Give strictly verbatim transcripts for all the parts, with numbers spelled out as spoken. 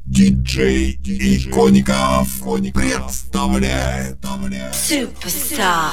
Диджей Икоников представляет Superstar.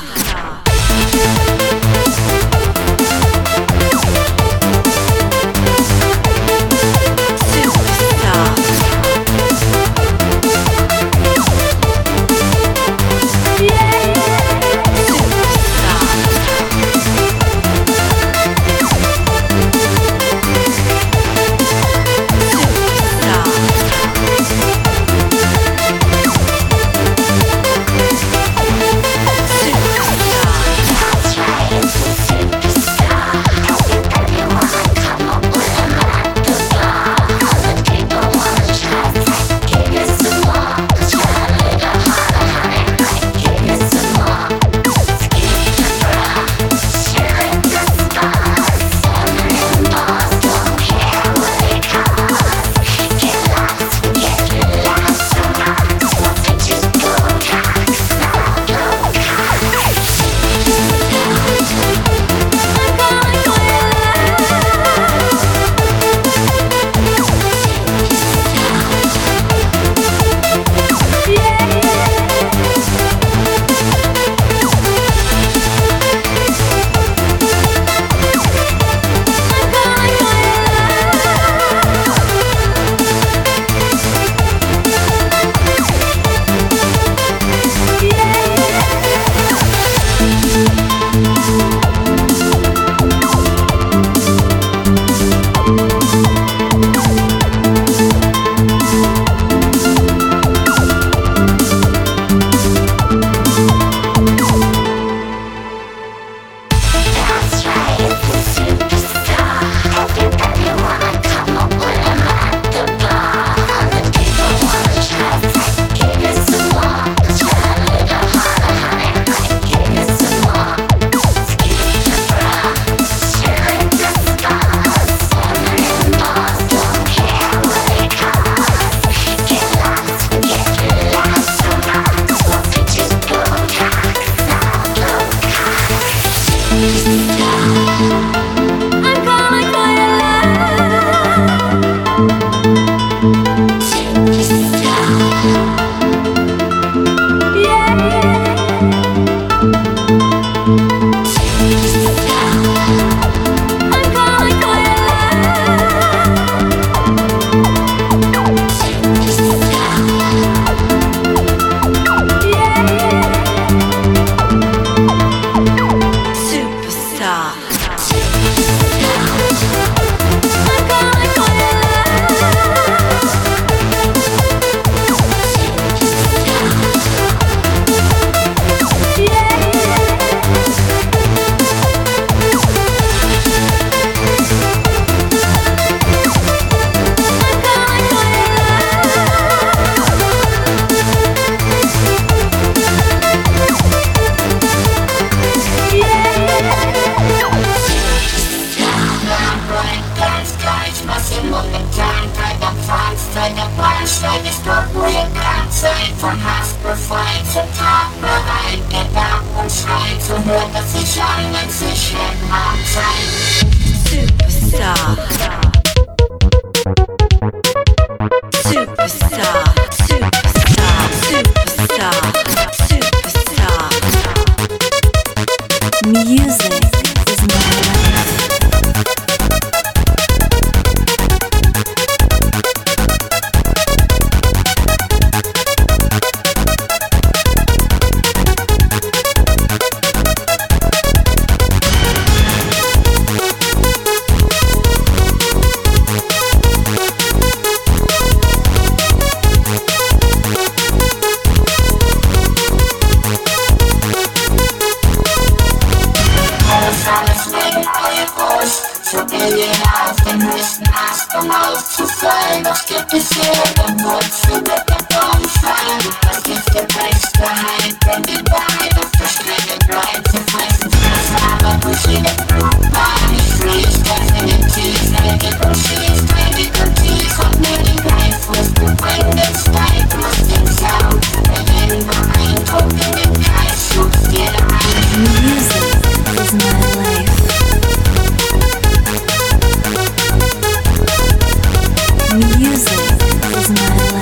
Music is my life.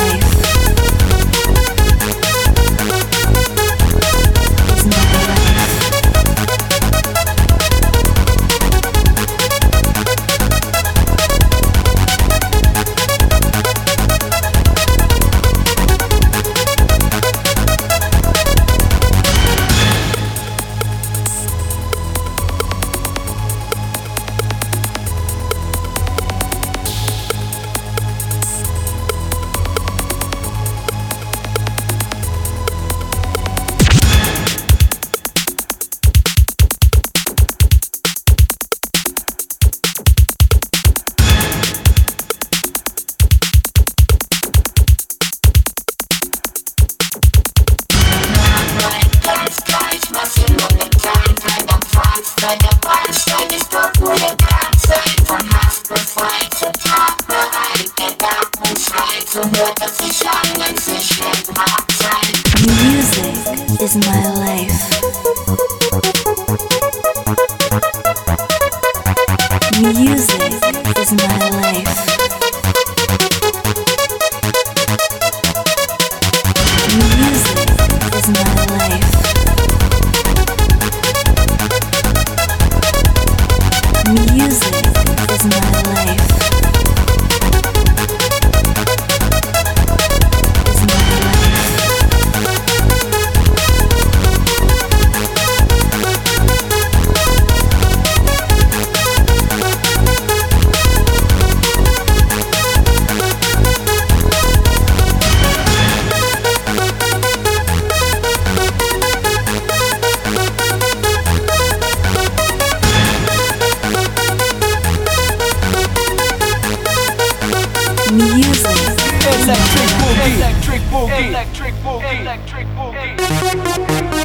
Music is my life. Music is my life. Music is my life. Music is my life. Electric boogie, electric boogie, electric boogie, electric boogie.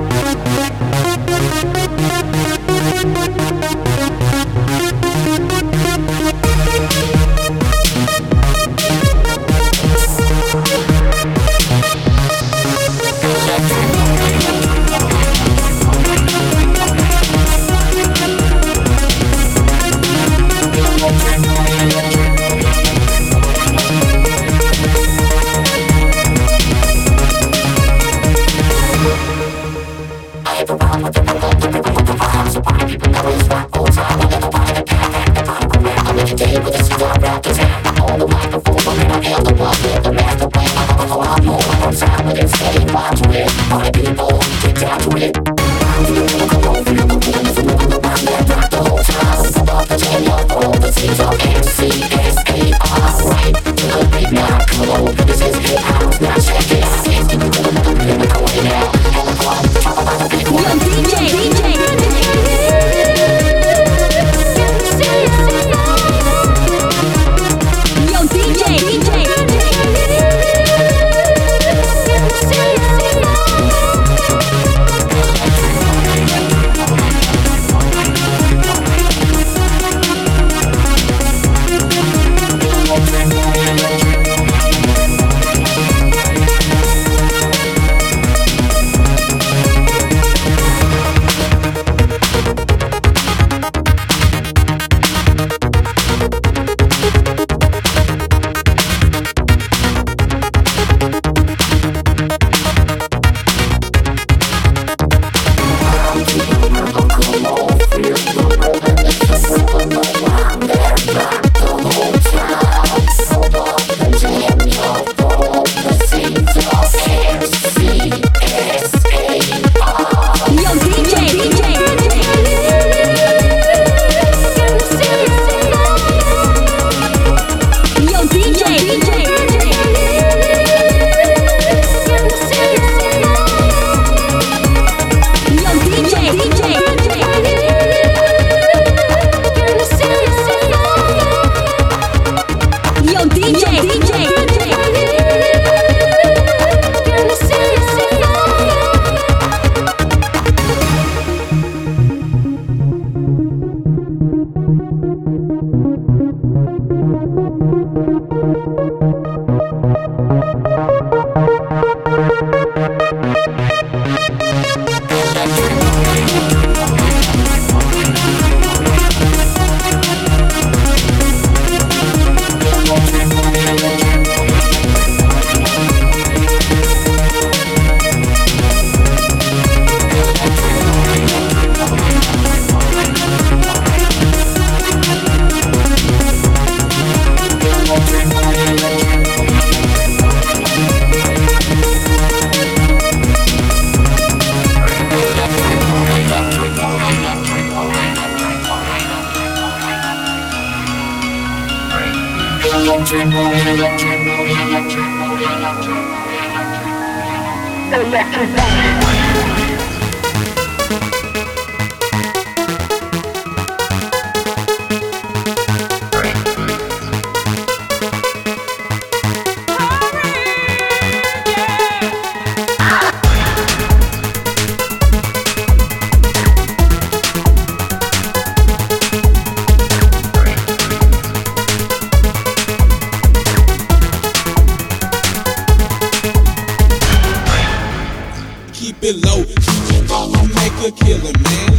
dip it low. You make a killer, man.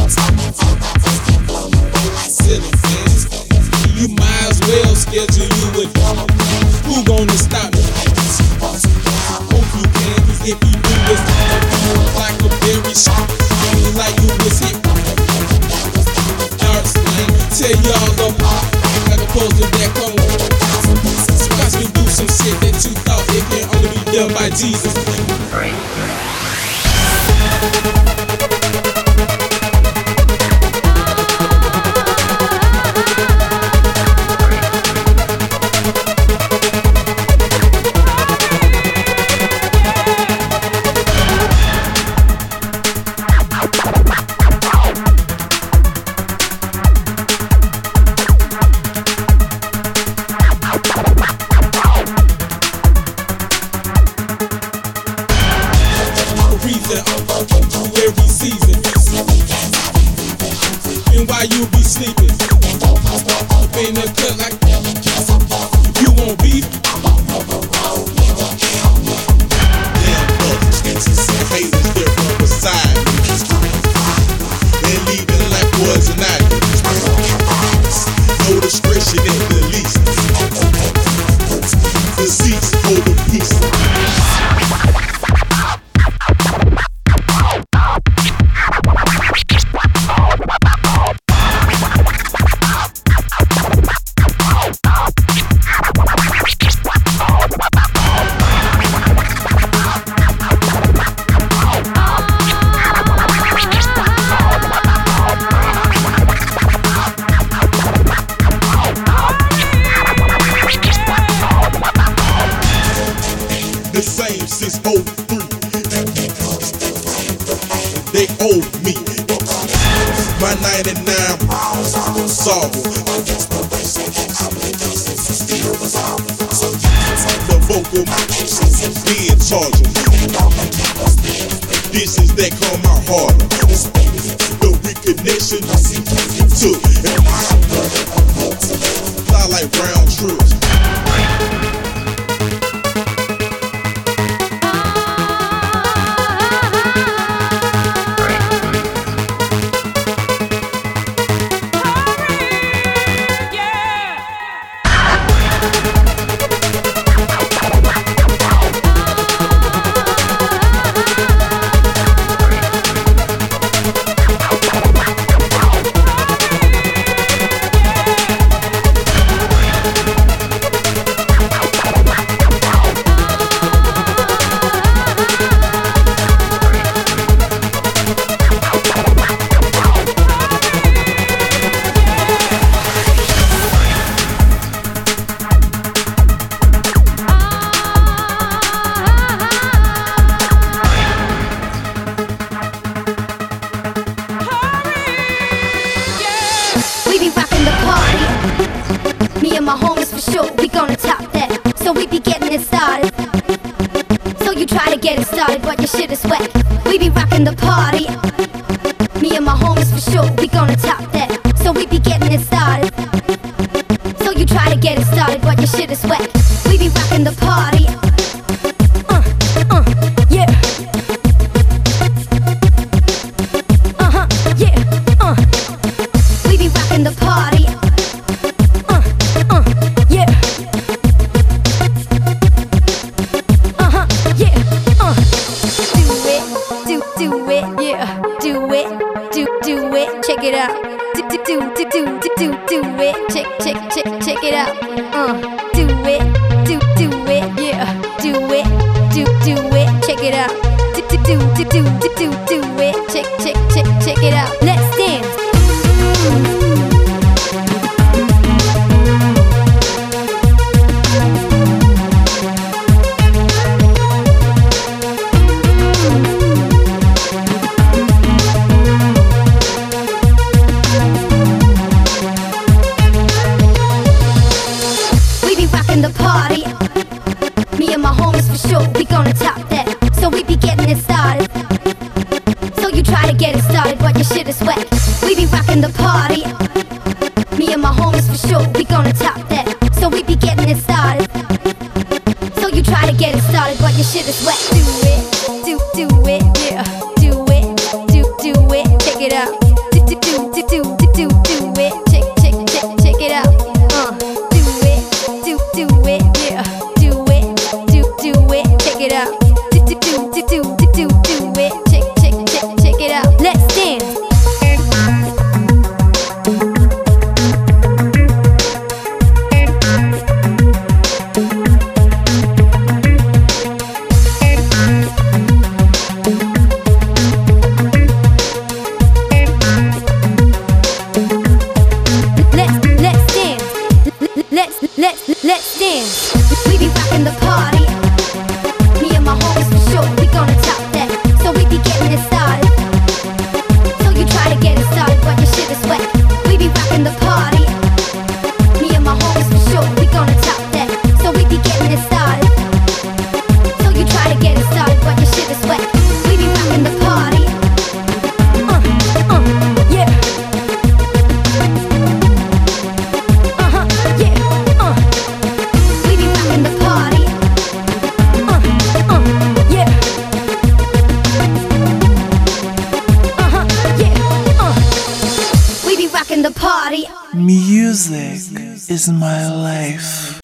Silly fans, you might as well schedule you with. Who gonna stop me? Hope you can, 'cause if you do this, like a berry shot, like you was hit. Dark slang, tell y'all up, like opposed to that cone. Watch me do some shit that you thought it can only be done by Jesus. Every season, and while you be sleeping, up in the cut like you won't beef. Damn bugs, haters, they're from beside me, and leaving like poison ivy. No discretion in the least. The seats hold a piece. The same since oh three. They owe me my ninety-nine sorrow. The vocal being charged. Dishes that come out harder. The reconnection took. Fly like round trips. My homies for sure, we gonna top that. So we be getting it started. So you try to get it started, but your shit is whack. We be rocking the party. Me and my homies for sure, we gonna top that. So we be getting it started. So you try to get it started, but your shit is whack. We be rocking the party. Uh, uh, yeah. Uh huh, yeah, uh. We be rocking the party. Check it out. Do do do do do do do it. Check check check check it out. Uh, do it, do do it, yeah. Do it, do do it. Check it out. Do do do do do do do it. Check check check check it out. Let's dance. The party, me and my homies for sure, we gonna top that. So we be getting it started. you try to get it started, but your shit is wet. Do it, do do it, yeah. Do it, do do it, check it out. Do do do do do do do it, check check check check it out. Uh, do it, do do it, yeah. Do it, do do it, check it out. Do do do do do do do it, check check check check it out. Let's dance. Let's, let's dance. We be rocking the party. Me and my homies for sure, we gonna top that. So we be getting it started. So you try to get it started, but your shit is wet. We be rocking the party. Me and my homies for sure, we gonna top that. So we be getting it started. So you try to get it started, but your shit is wet. We be rocking the party. Uh, uh, yeah. Uh-huh, yeah. We be rockin' the party. Uh, uh, yeah. Uh-huh, yeah. Uh. We be rockin' the party. Music is my life.